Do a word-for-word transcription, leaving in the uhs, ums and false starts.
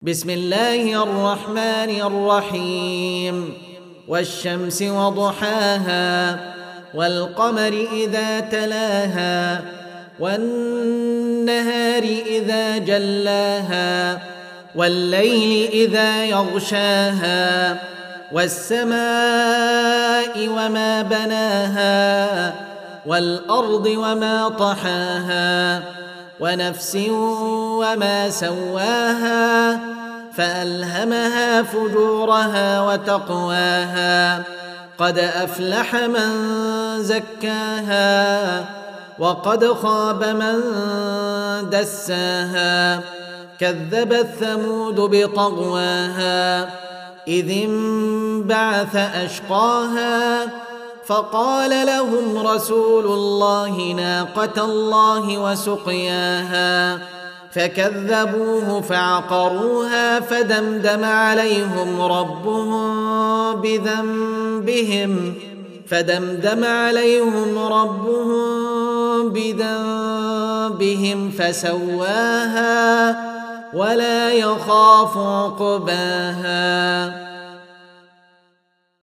بسم الله الرحمن الرحيم والشمس وضحاها والقمر إذا تلاها والنهار إذا جلاها والليل إذا يغشاها والسماء وما بناها والأرض وما طحاها ونفس وما سواها فألهمها فجورها وتقواها قد أفلح من زكاها وقد خاب من دساها كذبت ثمود بطغواها إذ انبعث أشقاها فقال لهم رسول الله ناقة الله وسقياها فكذبوه فعقروها فدمدم عليهم ربهم بذنبهم فدمدم عليهم ربهم بذنبهم فسواها ولا يخاف عقباها.